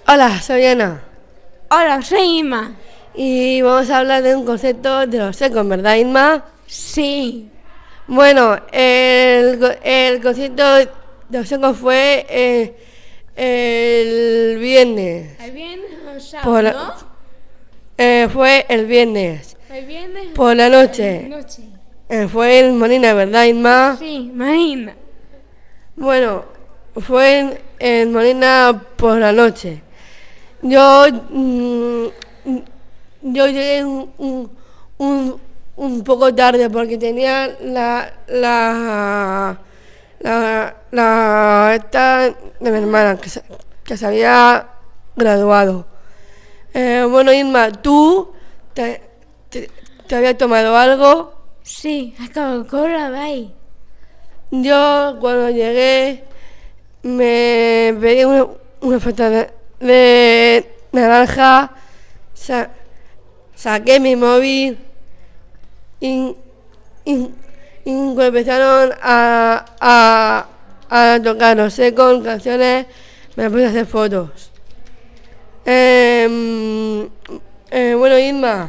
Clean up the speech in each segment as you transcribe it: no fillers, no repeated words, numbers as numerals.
Hola, soy Ana. Hola, soy Inma. Y vamos a hablar de un concepto de los secos, ¿verdad, Inma? Sí. Bueno, el concepto de los secos fue el viernes. El viernes o Por sábado, la- ¿no? Fue el viernes. El viernes Por la noche. Fue en Molina, ¿verdad, Inma? Sí, imagina. Bueno, fue en Molina por la noche. Yo, yo llegué un poco tarde porque tenía esta de mi hermana que se había graduado. Bueno, Irma, ¿tú te habías tomado algo? Sí, a Coca-Cola, bye. Yo cuando llegué me pedí una falta de naranja, saqué mi móvil y cuando empezaron a tocar los secos, canciones, me puse a hacer fotos. Bueno, Irma,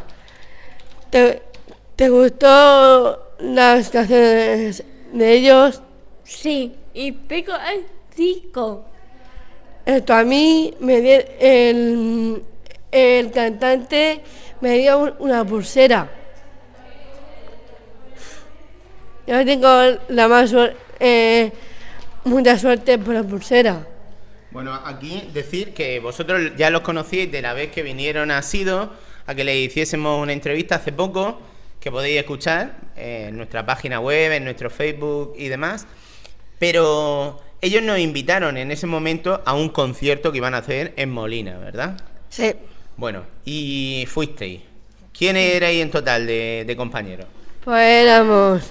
¿te gustó las canciones de ellos? Sí, y pico el chico. Esto a mí me dio el cantante me dio una pulsera. Yo tengo mucha suerte por la pulsera. Bueno, aquí decir que vosotros ya los conocíais de la vez que vinieron a Sido a que le hiciésemos una entrevista hace poco, que podéis escuchar en nuestra página web, en nuestro Facebook y demás. Pero ellos nos invitaron en ese momento a un concierto que iban a hacer en Molina, ¿verdad? Sí. Bueno, y fuisteis. ¿Quiénes erais en total de compañeros? Pues éramos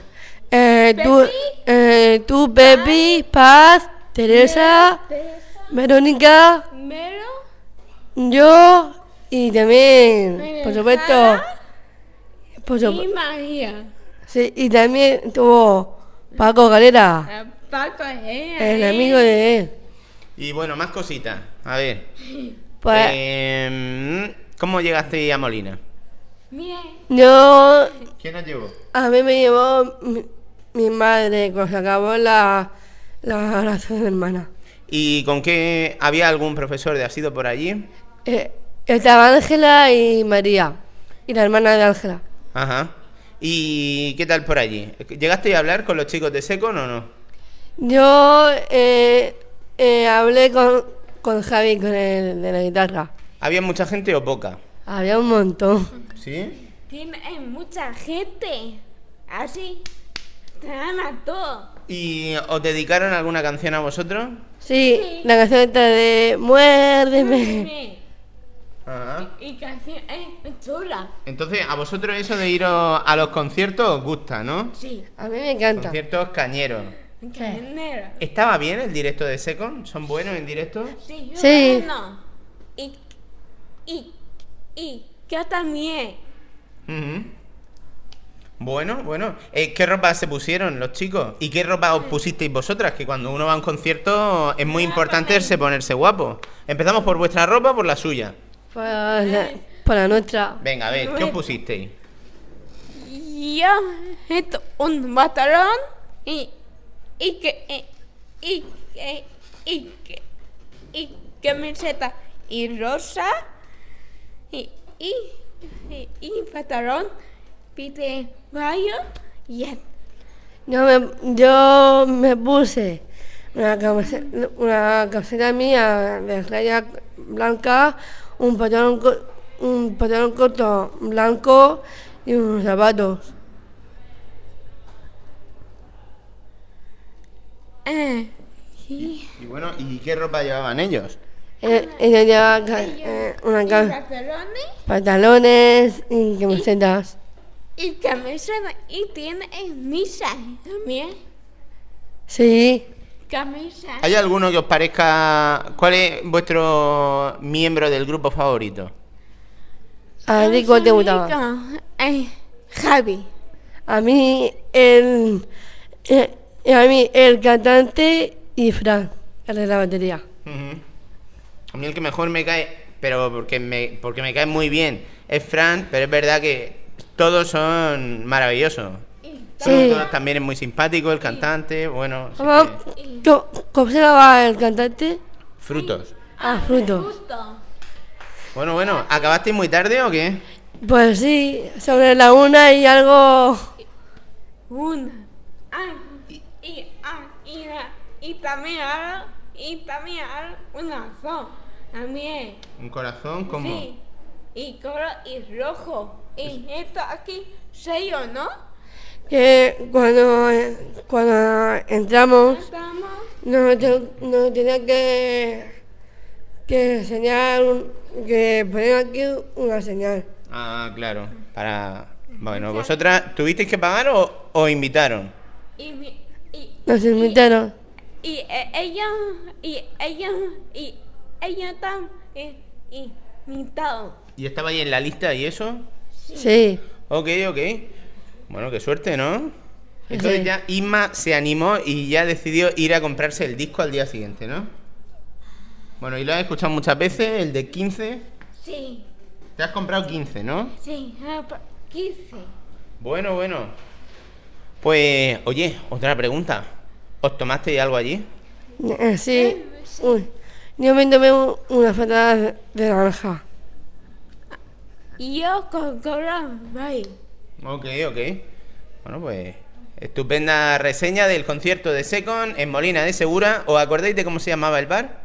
tú, Pepi, Paz, Teresa, Verónica, Mero, yo y también, por supuesto, y María. sí, y también tuvo Paco Galera, Paco es el amigo de él. Y bueno, más cositas. A ver. Pues ¿Cómo llegasteis a Molina? Bien. yo, ¿Quién os llevó? a mí me llevó mi madre cuando se acabó la oración de hermana. ¿Y con qué? ¿Había algún profesor de asido por allí? Estaba Ángela y María, y la hermana de Ángela. Ajá. ¿Y qué tal por allí? ¿Llegasteis a hablar con los chicos de Secon o no? Yo hablé con Javi, con el de la guitarra. ¿Había mucha gente o poca? Había un montón. ¿Sí? Tiene mucha gente. Así. Te ama todo. ¿Y os dedicaron alguna canción a vosotros? Sí, la canción esta de Muérdeme. Ajá. Y canción es chula. Entonces, a vosotros eso de iros a los conciertos os gusta, ¿no? Sí. A mí me encanta. Conciertos cañeros. Cañero. ¿Estaba bien el directo de Secon? ¿Son buenos en directo? Sí. Sí. Bueno. Y yo también. Ujú. Bueno. ¿Qué ropa se pusieron los chicos? ¿Y qué ropa os pusisteis vosotras? Que cuando uno va a un concierto es muy importante ponerse guapo. Empezamos por vuestra ropa o por la suya. Por la nuestra. Venga, a ver, ¿qué os pusisteis? Yo esto un pantalón y camiseta y rosa y pantalón pide gallo y Yo me puse una camiseta mía de raya blanca, un pantalón corto blanco y unos zapatos. y Y bueno, ¿y qué ropa llevaban ellos? Ella lleva pantalones y camisetas. y camiseta y tiene misa también Sí. camisa. ¿Hay alguno que os parezca... ¿Cuál es vuestro miembro del grupo favorito? ¿A ti cuál te gustaba? Javi. A mí el cantante y Fran, el de la batería. Ujú. A mí el que mejor me cae, pero porque me cae muy bien, es Fran, pero es verdad que todos son maravillosos. Sí. Todos también es muy simpático, el cantante, bueno, sí Vamos, que- ¿cómo se llama el cantante? frutos. Ah, Fruto. Justo. Bueno, ¿acabasteis muy tarde o qué? Pues sí, sobre la 1 y algo. Una. Y también una son. También. Un corazón como... Sí. Y color y rojo. Y esto aquí, sello, ¿no? Que cuando entramos Estamos. nos tenía que enseñar, que poner aquí una señal. Ah, claro, para... Bueno, ¿vosotras tuvisteis que pagar o invitaron? Y, mi- y, Nos invitaron. ella están invitados. ¿Y estaba ahí en la lista y eso? Sí. Ok. Bueno, qué suerte, ¿no? Entonces Sí. ya Isma se animó y ya decidió ir a comprarse el disco al día siguiente, ¿no? Bueno, y lo has escuchado muchas veces, el de 15. Sí, Te has comprado 15, ¿no? sí, 15. Bueno. Pues, oye, otra pregunta. ¿Os tomasteis algo allí? Sí. Uy, yo me tomé una fatada de naranja. Y yo con bye. Ok. Bueno, pues estupenda reseña del concierto de Secon en Molina de Segura. ¿Os acordáis de cómo se llamaba el bar?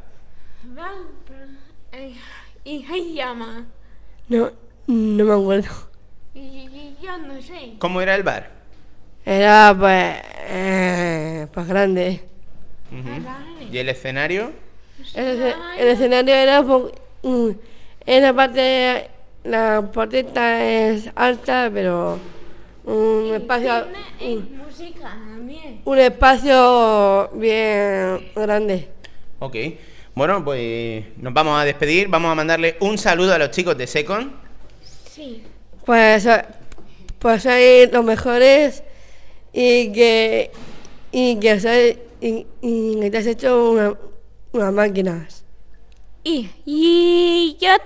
Y se llama. No me acuerdo. Y yo no sé. ¿Cómo era el bar? Era pues grande. ¿Y el escenario? El escenario era en la puerta es alta, pero un espacio Música también. un espacio bien grande. Ok. Bueno, pues nos vamos a despedir. Vamos a mandarle un saludo a los chicos de Secon. Sí. Pues sois los mejores y que te has hecho unas máquinas. Y yo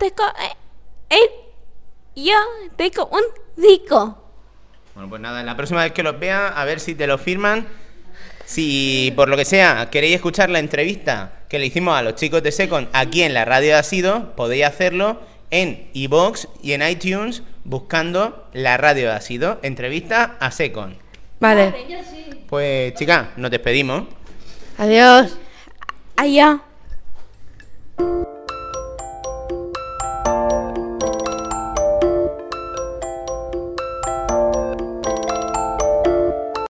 tengo un disco. Bueno, pues nada, la próxima vez que los vea, a ver si te lo firman. Si por lo que sea queréis escuchar la entrevista que le hicimos a los chicos de Secon aquí en la radio de Asido, podéis hacerlo en iVoox y en iTunes buscando la radio de Asido, entrevista a Secon. Vale, Yo sí. Pues chicas, nos despedimos. adiós. Allá.